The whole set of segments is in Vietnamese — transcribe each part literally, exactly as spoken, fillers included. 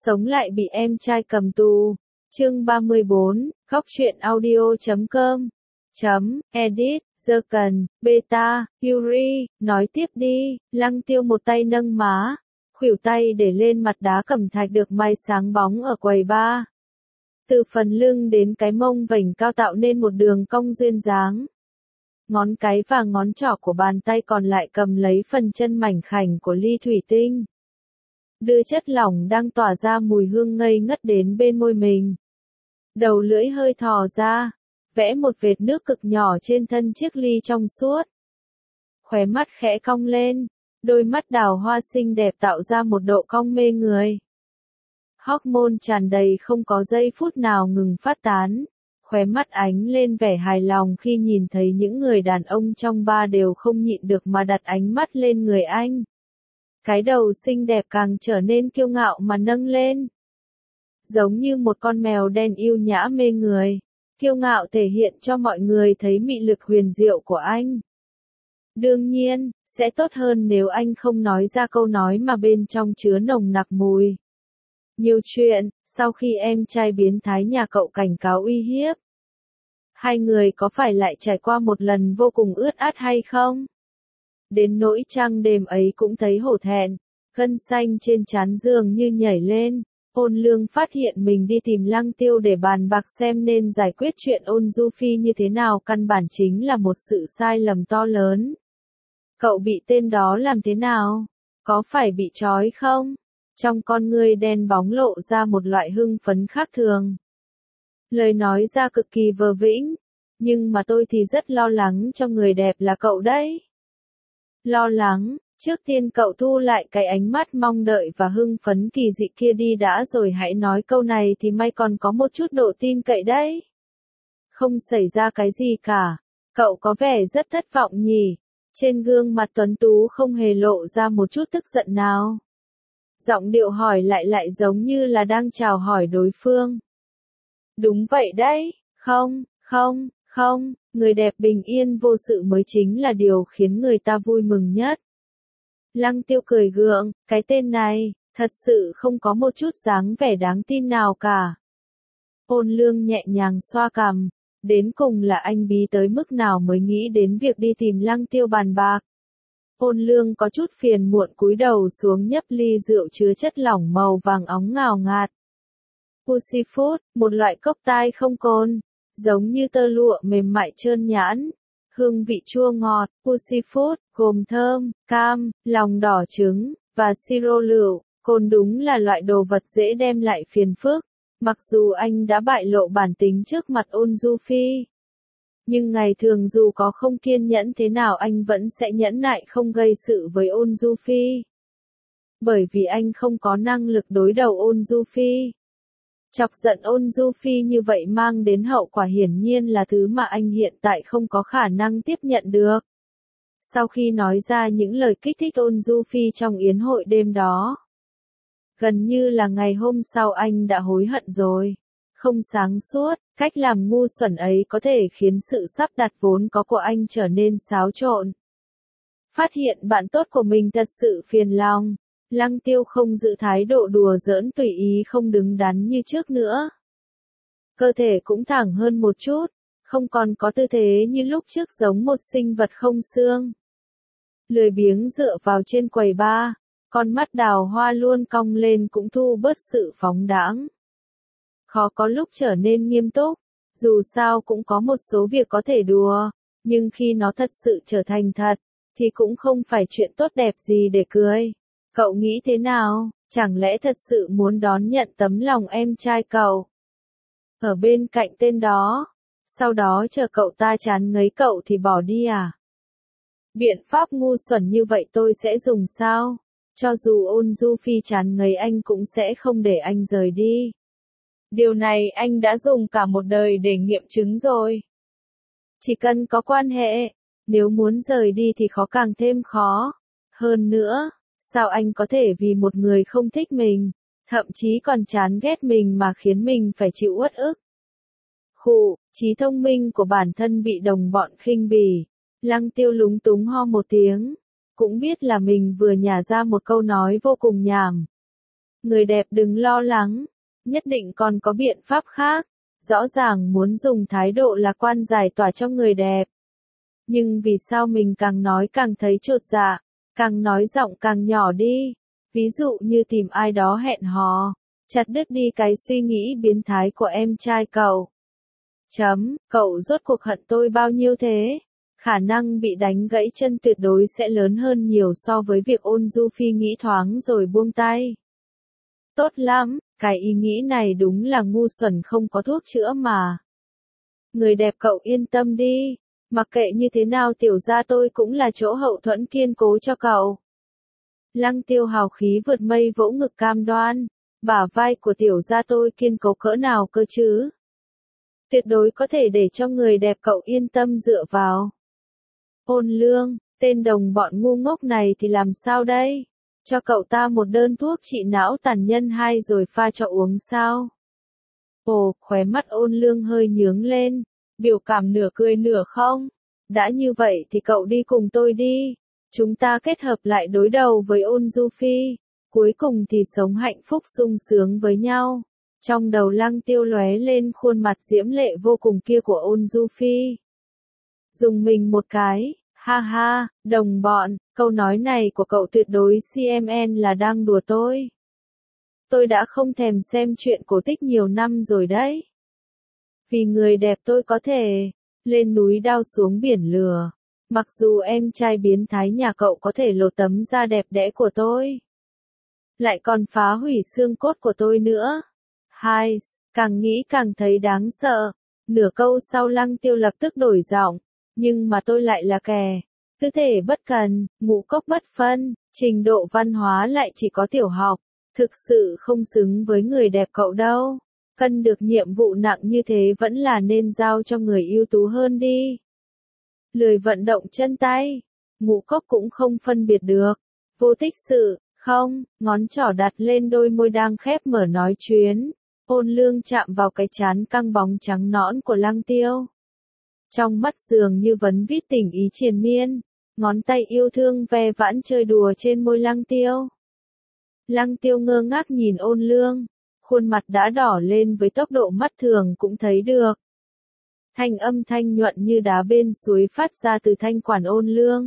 Sống lại bị em trai cầm tù. Chương ba mươi bốn, góc truyện audio chấm com. Chấm, edit, dơ cần, beta, Yuri, nói tiếp đi. Lăng Tiêu một tay nâng má, khuỷu tay để lên mặt đá cẩm thạch được may sáng bóng ở quầy bar. Từ phần lưng đến cái mông vành cao tạo nên một đường cong duyên dáng. Ngón cái và ngón trỏ của bàn tay còn lại cầm lấy phần chân mảnh khảnh của ly thủy tinh. Đưa chất lỏng đang tỏa ra mùi hương ngây ngất đến bên môi mình. Đầu lưỡi hơi thò ra, vẽ một vệt nước cực nhỏ trên thân chiếc ly trong suốt. Khóe mắt khẽ cong lên, đôi mắt đào hoa xinh đẹp tạo ra một độ cong mê người. Hormone tràn đầy không có giây phút nào ngừng phát tán, khóe mắt ánh lên vẻ hài lòng khi nhìn thấy những người đàn ông trong bar đều không nhịn được mà đặt ánh mắt lên người anh. Cái đầu xinh đẹp càng trở nên kiêu ngạo mà nâng lên. Giống như một con mèo đen yêu nhã mê người, kiêu ngạo thể hiện cho mọi người thấy mị lực huyền diệu của anh. Đương nhiên, sẽ tốt hơn nếu anh không nói ra câu nói mà bên trong chứa nồng nặc mùi. Nhiều chuyện, sau khi em trai biến thái nhà cậu cảnh cáo uy hiếp. Hai người có phải lại trải qua một lần vô cùng ướt át hay không? Đến nỗi trăng đêm ấy cũng thấy hổ thẹn, gân xanh trên trán giường như nhảy lên. Ôn Lương phát hiện mình đi tìm Lăng Tiêu để bàn bạc xem nên giải quyết chuyện Ôn Du Phi như thế nào, căn bản chính là một sự sai lầm to lớn. Cậu bị tên đó làm thế nào? Có phải bị trói không? Trong con ngươi đen bóng lộ ra một loại hưng phấn khác thường. Lời nói ra cực kỳ vờ vĩnh, nhưng mà tôi thì rất lo lắng cho người đẹp là cậu đấy. Lo lắng, trước tiên cậu thu lại cái ánh mắt mong đợi và hưng phấn kỳ dị kia đi đã rồi hãy nói câu này thì may còn có một chút độ tin cậy đấy. Không xảy ra cái gì cả, cậu có vẻ rất thất vọng nhỉ, trên gương mặt tuấn tú không hề lộ ra một chút tức giận nào. Giọng điệu hỏi lại lại giống như là đang chào hỏi đối phương. Đúng vậy đấy, không, không, không, người đẹp bình yên vô sự mới chính là điều khiến người ta vui mừng nhất. Lăng Tiêu cười gượng, cái tên này, thật sự không có một chút dáng vẻ đáng tin nào cả. Ôn Lương nhẹ nhàng xoa cằm, đến cùng là anh bí tới mức nào mới nghĩ đến việc đi tìm Lăng Tiêu bàn bạc. Ôn Lương có chút phiền muộn cúi đầu xuống nhấp ly rượu chứa chất lỏng màu vàng óng ngào ngạt. Pussyfoot, một loại cốc tai không cồn, giống như tơ lụa mềm mại trơn nhẵn. Hương vị chua ngọt, Pussyfoot, gồm thơm, cam, lòng đỏ trứng, và siro lựu, cồn đúng là loại đồ vật dễ đem lại phiền phức. Mặc dù anh đã bại lộ bản tính trước mặt Ôn Du Phi, nhưng ngày thường dù có không kiên nhẫn thế nào anh vẫn sẽ nhẫn nại không gây sự với Ôn Du Phi. Bởi vì anh không có năng lực đối đầu Ôn Du Phi. Chọc giận Ôn Du Phi như vậy mang đến hậu quả hiển nhiên là thứ mà anh hiện tại không có khả năng tiếp nhận được. Sau khi nói ra những lời kích thích Ôn Du Phi trong yến hội đêm đó, gần như là ngày hôm sau anh đã hối hận rồi. Không sáng suốt, cách làm ngu xuẩn ấy có thể khiến sự sắp đặt vốn có của anh trở nên xáo trộn. Phát hiện bạn tốt của mình thật sự phiền lòng, Lăng Tiêu không giữ thái độ đùa giỡn tùy ý không đứng đắn như trước nữa. Cơ thể cũng thẳng hơn một chút, không còn có tư thế như lúc trước giống một sinh vật không xương. Lười biếng dựa vào trên quầy bar, con mắt đào hoa luôn cong lên cũng thu bớt sự phóng đãng. Khó có lúc trở nên nghiêm túc, dù sao cũng có một số việc có thể đùa, nhưng khi nó thật sự trở thành thật, thì cũng không phải chuyện tốt đẹp gì để cười. Cậu nghĩ thế nào, chẳng lẽ thật sự muốn đón nhận tấm lòng em trai cậu? Ở bên cạnh tên đó, sau đó chờ cậu ta chán ngấy cậu thì bỏ đi à? Biện pháp ngu xuẩn như vậy tôi sẽ dùng sao? Cho dù Ôn Du Phi chán ngấy anh cũng sẽ không để anh rời đi. Điều này anh đã dùng cả một đời để nghiệm chứng rồi. Chỉ cần có quan hệ, nếu muốn rời đi thì khó càng thêm khó. Hơn nữa, sao anh có thể vì một người không thích mình, thậm chí còn chán ghét mình mà khiến mình phải chịu uất ức? Khụ, trí thông minh của bản thân bị đồng bọn khinh bỉ. Lăng Tiêu lúng túng ho một tiếng, cũng biết là mình vừa nhả ra một câu nói vô cùng nhảm. Người đẹp đừng lo lắng, nhất định còn có biện pháp khác. Rõ ràng muốn dùng thái độ lạc quan giải tỏa cho người đẹp. Nhưng vì sao mình càng nói càng thấy chột dạ, càng nói giọng càng nhỏ đi. Ví dụ như tìm ai đó hẹn hò, chặt đứt đi cái suy nghĩ biến thái của em trai cậu. Chấm, cậu rốt cuộc hận tôi bao nhiêu thế? Khả năng bị đánh gãy chân tuyệt đối sẽ lớn hơn nhiều so với việc Ôn Du Phi nghĩ thoáng rồi buông tay. Tốt lắm, cái ý nghĩ này đúng là ngu xuẩn không có thuốc chữa mà. Người đẹp cậu yên tâm đi, mặc kệ như thế nào tiểu gia tôi cũng là chỗ hậu thuẫn kiên cố cho cậu. Lăng Tiêu hào khí vượt mây vỗ ngực cam đoan, bả vai của tiểu gia tôi kiên cố cỡ nào cơ chứ? Tuyệt đối có thể để cho người đẹp cậu yên tâm dựa vào. Ôn Lương, tên đồng bọn ngu ngốc này thì làm sao đây? Cho cậu ta một đơn thuốc trị não tàn nhân hai rồi pha cho uống sao? Ồ, khóe mắt Ôn Lương hơi nhướng lên, biểu cảm nửa cười nửa không. Đã như vậy thì cậu đi cùng tôi đi. Chúng ta kết hợp lại đối đầu với Ôn Du Phi. Cuối cùng thì sống hạnh phúc sung sướng với nhau. Trong đầu Lăng Tiêu lóe lên khuôn mặt diễm lệ vô cùng kia của Ôn Du Phi. Dùng mình một cái, ha ha, đồng bọn, câu nói này của cậu tuyệt đối xê em en là đang đùa tôi. Tôi đã không thèm xem chuyện cổ tích nhiều năm rồi đấy. Vì người đẹp tôi có thể lên núi đao xuống biển lửa. Mặc dù em trai biến thái nhà cậu có thể lột tấm da đẹp đẽ của tôi, lại còn phá hủy xương cốt của tôi nữa. Hai, càng nghĩ càng thấy đáng sợ. Nửa câu sau Lăng Tiêu lập tức đổi giọng. Nhưng mà tôi lại là kẻ tư thể bất cần, ngũ cốc bất phân, trình độ văn hóa lại chỉ có tiểu học. Thực sự không xứng với người đẹp cậu đâu. Cân được nhiệm vụ nặng như thế vẫn là nên giao cho người ưu tú hơn đi. Lười vận động chân tay, ngũ cốc cũng không phân biệt được. Vô tích sự, không, ngón trỏ đặt lên đôi môi đang khép mở nói chuyến. Ôn Lương chạm vào cái trán căng bóng trắng nõn của Lăng Tiêu. Trong mắt dường như vấn vít tình ý triền miên, ngón tay yêu thương ve vãn chơi đùa trên môi Lăng Tiêu. Lăng Tiêu ngơ ngác nhìn Ôn Lương, khuôn mặt đã đỏ lên với tốc độ mắt thường cũng thấy được. Thanh âm thanh nhuận như đá bên suối phát ra từ thanh quản Ôn Lương.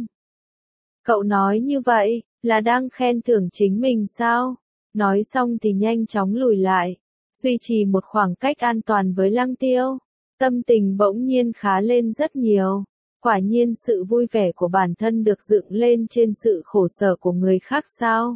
Cậu nói như vậy, là đang khen thưởng chính mình sao? Nói xong thì nhanh chóng lùi lại, duy trì một khoảng cách an toàn với Lăng Tiêu. Tâm tình bỗng nhiên khá lên rất nhiều. Quả nhiên sự vui vẻ của bản thân được dựng lên trên sự khổ sở của người khác sao?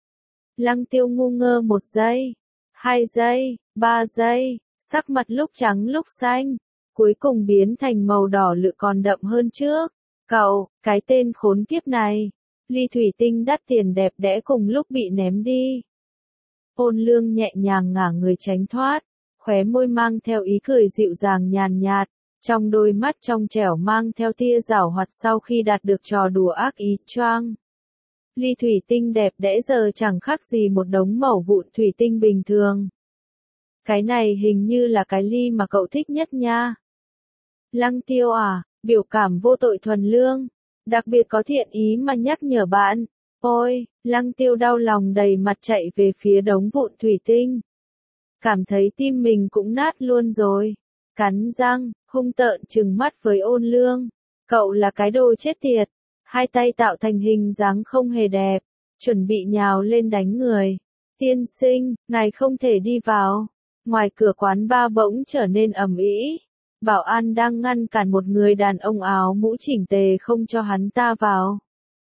Lăng Tiêu ngu ngơ một giây, hai giây, ba giây, sắc mặt lúc trắng lúc xanh, cuối cùng biến thành màu đỏ lựu còn đậm hơn trước. Cậu, cái tên khốn kiếp này, ly thủy tinh đắt tiền đẹp đẽ cùng lúc bị ném đi. Ôn Lương nhẹ nhàng ngả người tránh thoát, khóe môi mang theo ý cười dịu dàng nhàn nhạt, trong đôi mắt trong trẻo mang theo tia giảo hoạt sau khi đạt được trò đùa ác ý choang. Ly thủy tinh đẹp đẽ giờ chẳng khác gì một đống mẩu vụn thủy tinh bình thường. Cái này hình như là cái ly mà cậu thích nhất nha. Lăng Tiêu à, biểu cảm vô tội thuần lương, đặc biệt có thiện ý mà nhắc nhở bạn. Ôi, Lăng Tiêu đau lòng đầy mặt chạy về phía đống vụn thủy tinh. Cảm thấy tim mình cũng nát luôn rồi. Cắn răng, hung tợn trừng mắt với Ôn Lương. Cậu là cái đồ chết tiệt. Hai tay tạo thành hình dáng không hề đẹp, chuẩn bị nhào lên đánh người. Tiên sinh, ngài không thể đi vào. Ngoài cửa quán bar bỗng trở nên ầm ĩ. Bảo an đang ngăn cản một người đàn ông áo mũ chỉnh tề không cho hắn ta vào.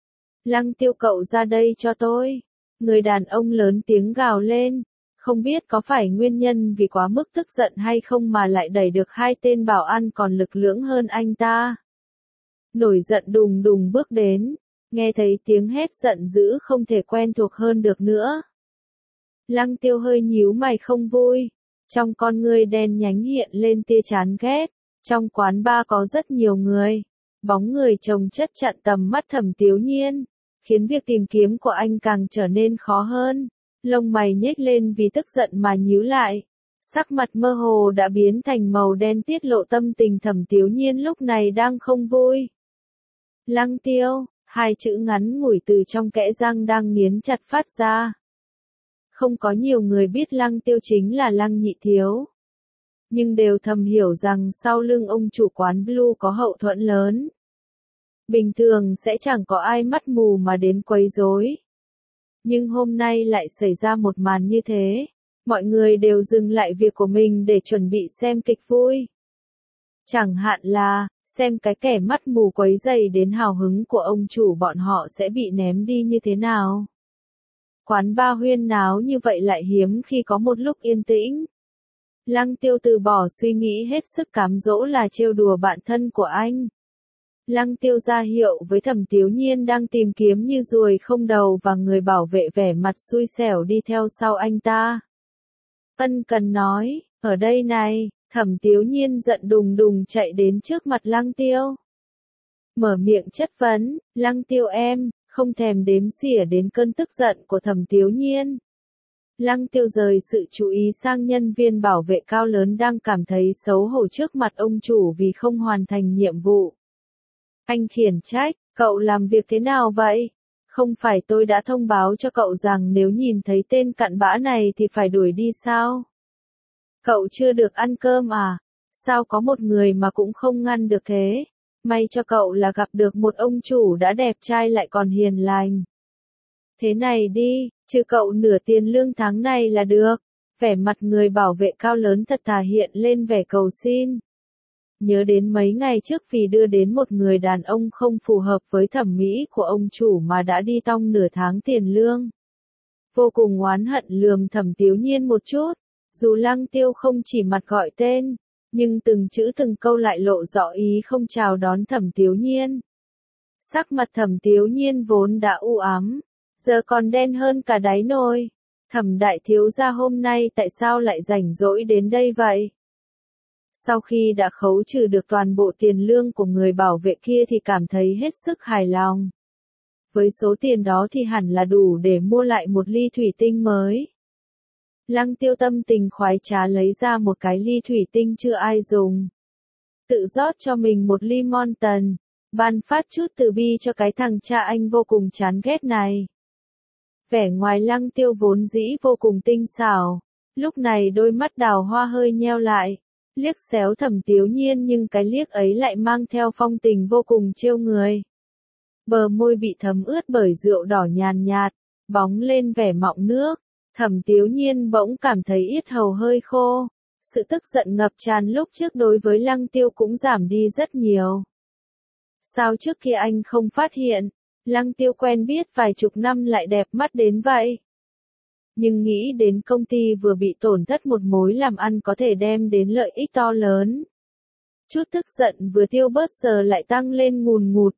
Lăng Tiêu cậu ra đây cho tôi. Người đàn ông lớn tiếng gào lên. Không biết có phải nguyên nhân vì quá mức tức giận hay không mà lại đẩy được hai tên bảo an còn lực lưỡng hơn anh ta. Nổi giận đùng đùng bước đến, nghe thấy tiếng hét giận dữ không thể quen thuộc hơn được nữa. Lăng Tiêu hơi nhíu mày không vui, trong con ngươi đen nhánh hiện lên tia chán ghét. Trong quán bar có rất nhiều người, bóng người chồng chất chặn tầm mắt Thẩm Tiếu Nhiên, khiến việc tìm kiếm của anh càng trở nên khó hơn. Lông mày nhếch lên vì tức giận mà nhíu lại, sắc mặt mơ hồ đã biến thành màu đen tiết lộ tâm tình Thẩm Tiếu Nhiên lúc này đang không vui. Lăng Tiêu, hai chữ ngắn ngủi từ trong kẽ răng đang nghiến chặt phát ra. Không có nhiều người biết Lăng Tiêu chính là Lăng Nhị Thiếu. Nhưng đều thầm hiểu rằng sau lưng ông chủ quán Blue có hậu thuẫn lớn. Bình thường sẽ chẳng có ai mắt mù mà đến quấy rối. Nhưng hôm nay lại xảy ra một màn như thế. Mọi người đều dừng lại việc của mình để chuẩn bị xem kịch vui. Chẳng hạn là, xem cái kẻ mắt mù quấy rầy đến hào hứng của ông chủ bọn họ sẽ bị ném đi như thế nào. Quán ba huyên náo như vậy lại hiếm khi có một lúc yên tĩnh. Lăng Tiêu từ bỏ suy nghĩ hết sức cám dỗ là trêu đùa bạn thân của anh. Lăng Tiêu ra hiệu với Thẩm Tiếu Nhiên đang tìm kiếm như ruồi không đầu và người bảo vệ vẻ mặt xui xẻo đi theo sau anh ta. Ân Cần nói, ở đây này, Thẩm Tiếu Nhiên giận đùng đùng chạy đến trước mặt Lăng Tiêu. Mở miệng chất vấn, Lăng Tiêu em, không thèm đếm xỉa đến cơn tức giận của Thẩm Tiếu Nhiên. Lăng Tiêu rời sự chú ý sang nhân viên bảo vệ cao lớn đang cảm thấy xấu hổ trước mặt ông chủ vì không hoàn thành nhiệm vụ. Anh khiển trách, cậu làm việc thế nào vậy? Không phải tôi đã thông báo cho cậu rằng nếu nhìn thấy tên cặn bã này thì phải đuổi đi sao? Cậu chưa được ăn cơm à? Sao có một người mà cũng không ngăn được thế? May cho cậu là gặp được một ông chủ đã đẹp trai lại còn hiền lành. Thế này đi, trừ cậu nửa tiền lương tháng này là được. Vẻ mặt người bảo vệ cao lớn thật thà hiện lên vẻ cầu xin. Nhớ đến mấy ngày trước vì đưa đến một người đàn ông không phù hợp với thẩm mỹ của ông chủ mà đã đi tong nửa tháng tiền lương. Vô cùng oán hận lườm Thẩm Tiếu Nhiên một chút, dù Lăng Tiêu không chỉ mặt gọi tên, nhưng từng chữ từng câu lại lộ rõ ý không chào đón Thẩm Tiếu Nhiên. Sắc mặt Thẩm Tiếu Nhiên vốn đã u ám, giờ còn đen hơn cả đáy nồi. Thẩm đại thiếu gia hôm nay tại sao lại rảnh rỗi đến đây vậy? Sau khi đã khấu trừ được toàn bộ tiền lương của người bảo vệ kia thì cảm thấy hết sức hài lòng. Với số tiền đó thì hẳn là đủ để mua lại một ly thủy tinh mới. Lăng Tiêu tâm tình khoái trá lấy ra một cái ly thủy tinh chưa ai dùng. Tự rót cho mình một ly Monton, ban phát chút từ bi cho cái thằng cha anh vô cùng chán ghét này. Vẻ ngoài Lăng Tiêu vốn dĩ vô cùng tinh xảo, lúc này đôi mắt đào hoa hơi nheo lại, liếc xéo Thẩm Tiếu Nhiên nhưng cái liếc ấy lại mang theo phong tình vô cùng trêu người. Bờ môi bị thấm ướt bởi rượu đỏ nhàn nhạt, bóng lên vẻ mọng nước, Thẩm Tiếu Nhiên bỗng cảm thấy yết hầu hơi khô, sự tức giận ngập tràn lúc trước đối với Lăng Tiêu cũng giảm đi rất nhiều. Sao trước kia anh không phát hiện, Lăng Tiêu quen biết vài chục năm lại đẹp mắt đến vậy? Nhưng nghĩ đến công ty vừa bị tổn thất một mối làm ăn có thể đem đến lợi ích to lớn. Chút tức giận vừa tiêu bớt giờ lại tăng lên ngùn ngụt.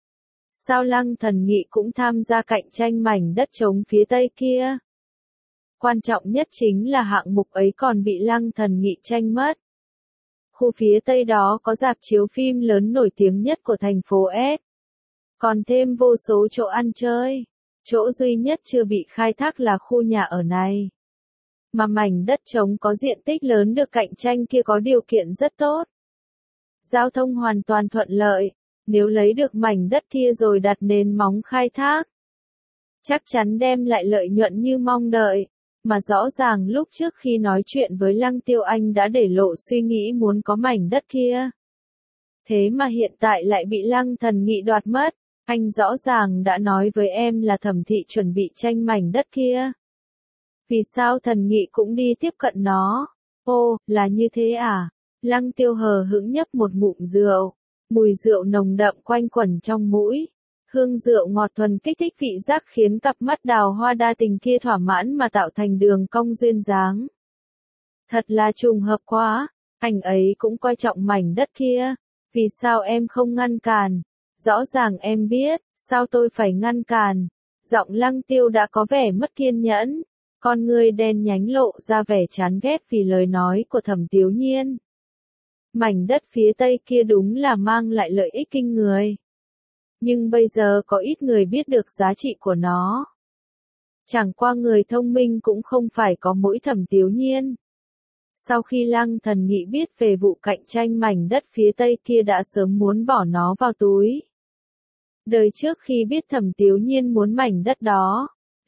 Sao Lăng Thần Nghị cũng tham gia cạnh tranh mảnh đất trống phía tây kia? Quan trọng nhất chính là hạng mục ấy còn bị Lăng Thần Nghị tranh mất. Khu phía tây đó có rạp chiếu phim lớn nổi tiếng nhất của thành phố S. Còn thêm vô số chỗ ăn chơi. Chỗ duy nhất chưa bị khai thác là khu nhà ở này. Mà mảnh đất trống có diện tích lớn được cạnh tranh kia có điều kiện rất tốt. Giao thông hoàn toàn thuận lợi, nếu lấy được mảnh đất kia rồi đặt nền móng khai thác, chắc chắn đem lại lợi nhuận như mong đợi. Mà rõ ràng lúc trước khi nói chuyện với Lăng Tiêu anh đã để lộ suy nghĩ muốn có mảnh đất kia. Thế mà hiện tại lại bị Lăng Thần Nghị đoạt mất. Anh rõ ràng đã nói với em là Thẩm thị chuẩn bị tranh mảnh đất kia. Vì sao Thần Nghị cũng đi tiếp cận nó? Ô, là như thế à? Lăng Tiêu hờ hững nhấp một ngụm rượu. Mùi rượu nồng đậm quanh quẩn trong mũi. Hương rượu ngọt thuần kích thích vị giác khiến cặp mắt đào hoa đa tình kia thỏa mãn mà tạo thành đường cong duyên dáng. Thật là trùng hợp quá, anh ấy cũng coi trọng mảnh đất kia. Vì sao em không ngăn cản? Rõ ràng em biết, sao tôi phải ngăn cản? Giọng Lăng Tiêu đã có vẻ mất kiên nhẫn, con người đen nhánh lộ ra vẻ chán ghét vì lời nói của Thẩm Tiếu Nhiên. Mảnh đất phía tây kia đúng là mang lại lợi ích kinh người. Nhưng bây giờ có ít người biết được giá trị của nó. Chẳng qua người thông minh cũng không phải có mỗi Thẩm Tiếu Nhiên. Sau khi Lăng Thần Nghị biết về vụ cạnh tranh mảnh đất phía tây kia đã sớm muốn bỏ nó vào túi. Đời trước khi biết Thẩm Tiếu Nhiên muốn mảnh đất đó,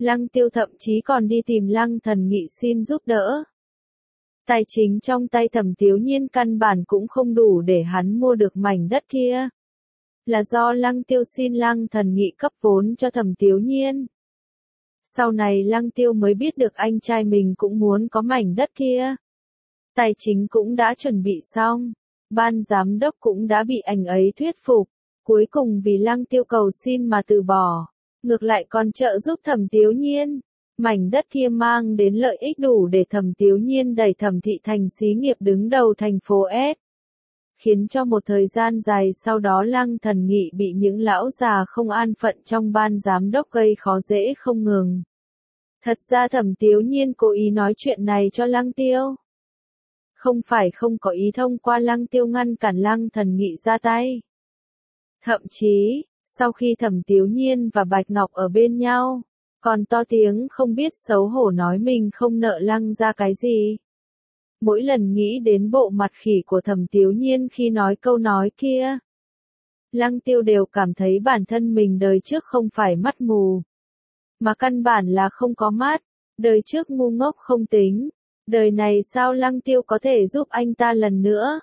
Lăng Tiêu thậm chí còn đi tìm Lăng Thần Nghị xin giúp đỡ. Tài chính trong tay Thẩm Tiếu Nhiên căn bản cũng không đủ để hắn mua được mảnh đất kia. Là do Lăng Tiêu xin Lăng Thần Nghị cấp vốn cho Thẩm Tiếu Nhiên. Sau này Lăng Tiêu mới biết được anh trai mình cũng muốn có mảnh đất kia. Tài chính cũng đã chuẩn bị xong, ban giám đốc cũng đã bị anh ấy thuyết phục, cuối cùng vì Lăng Tiêu cầu xin mà từ bỏ, ngược lại còn trợ giúp Thẩm Tiếu Nhiên. Mảnh đất kia mang đến lợi ích đủ để Thẩm Tiếu Nhiên đẩy Thẩm thị thành xí nghiệp đứng đầu thành phố S. Khiến cho một thời gian dài sau đó Lăng Thần Nghị bị những lão già không an phận trong ban giám đốc gây khó dễ không ngừng. Thật ra Thẩm Tiếu Nhiên cố ý nói chuyện này cho Lăng Tiêu. Không phải không có ý thông qua Lăng Tiêu ngăn cản Lăng Thần Nghị ra tay. Thậm chí, sau khi Thẩm Tiếu Nhiên và Bạch Ngọc ở bên nhau, còn to tiếng không biết xấu hổ nói mình không nợ Lăng ra cái gì. Mỗi lần nghĩ đến bộ mặt khỉ của Thẩm Tiếu Nhiên khi nói câu nói kia, Lăng Tiêu đều cảm thấy bản thân mình đời trước không phải mắt mù, mà căn bản là không có mắt, đời trước ngu ngốc không tính, đời này sao Lăng Tiêu có thể giúp anh ta lần nữa.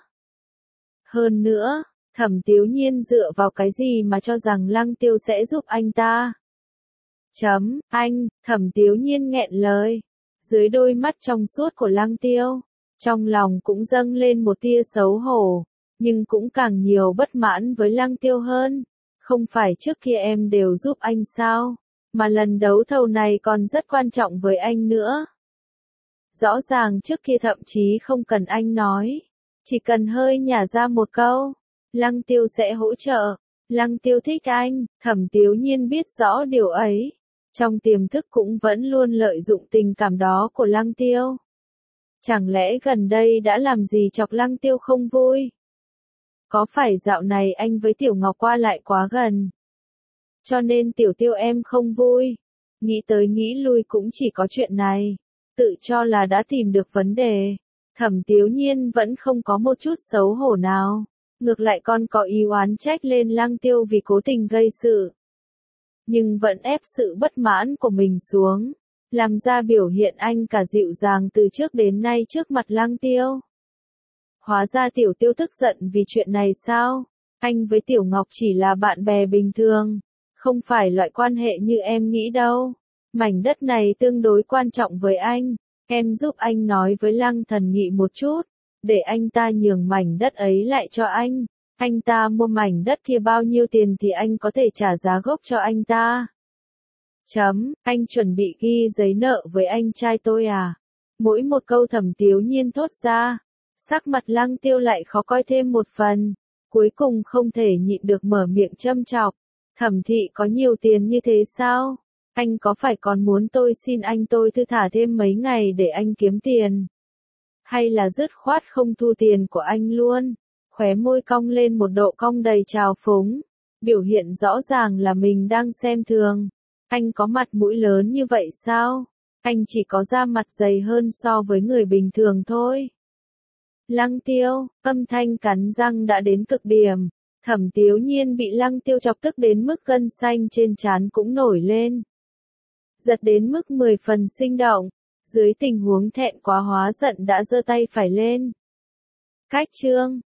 Hơn nữa, Thẩm Tiếu Nhiên dựa vào cái gì mà cho rằng Lăng Tiêu sẽ giúp anh ta. Chấm, anh, Thẩm Tiếu Nhiên nghẹn lời, dưới đôi mắt trong suốt của Lăng Tiêu. Trong lòng cũng dâng lên một tia xấu hổ, nhưng cũng càng nhiều bất mãn với Lăng Tiêu hơn. Không phải trước kia em đều giúp anh sao, mà lần đấu thầu này còn rất quan trọng với anh nữa. Rõ ràng trước kia thậm chí không cần anh nói, chỉ cần hơi nhả ra một câu, Lăng Tiêu sẽ hỗ trợ. Lăng Tiêu thích anh, Thẩm Tiếu Nhiên biết rõ điều ấy, trong tiềm thức cũng vẫn luôn lợi dụng tình cảm đó của Lăng Tiêu. Chẳng lẽ gần đây đã làm gì chọc Lăng Tiêu không vui? Có phải dạo này anh với Tiểu Ngọc qua lại quá gần, cho nên Tiểu Tiêu em không vui? Nghĩ tới nghĩ lui cũng chỉ có chuyện này, tự cho là đã tìm được vấn đề. Thẩm Tiếu Nhiên vẫn không có một chút xấu hổ nào, ngược lại còn có ý oán trách lên Lăng Tiêu vì cố tình gây sự. Nhưng vẫn ép sự bất mãn của mình xuống, làm ra biểu hiện anh cả dịu dàng từ trước đến nay trước mặt Lăng Tiêu. Hóa ra Tiểu Tiêu tức giận vì chuyện này sao? Anh với Tiểu Ngọc chỉ là bạn bè bình thường, không phải loại quan hệ như em nghĩ đâu. Mảnh đất này tương đối quan trọng với anh, em giúp anh nói với Lăng Thần Nghị một chút, để anh ta nhường mảnh đất ấy lại cho anh. Anh ta mua mảnh đất kia bao nhiêu tiền thì anh có thể trả giá gốc cho anh ta. Chấm, anh chuẩn bị ghi giấy nợ với anh trai tôi à? Mỗi một câu Thẩm Tiếu Nhiên thốt ra, sắc mặt Lăng Tiêu lại khó coi thêm một phần, cuối cùng không thể nhịn được mở miệng châm chọc. Thẩm thị có nhiều tiền như thế sao? Anh có phải còn muốn tôi xin anh tôi thư thả thêm mấy ngày để anh kiếm tiền? Hay là dứt khoát không thu tiền của anh luôn? Khóe môi cong lên một độ cong đầy trào phúng, biểu hiện rõ ràng là mình đang xem thường. Anh có mặt mũi lớn như vậy sao? Anh chỉ có da mặt dày hơn so với người bình thường thôi. Lăng Tiêu, âm thanh cắn răng đã đến cực điểm. Thẩm Tiếu Nhiên bị Lăng Tiêu chọc tức đến mức gân xanh trên trán cũng nổi lên. Giật đến mức mười phần sinh động, dưới tình huống thẹn quá hóa giận đã giơ tay phải lên. Cách chương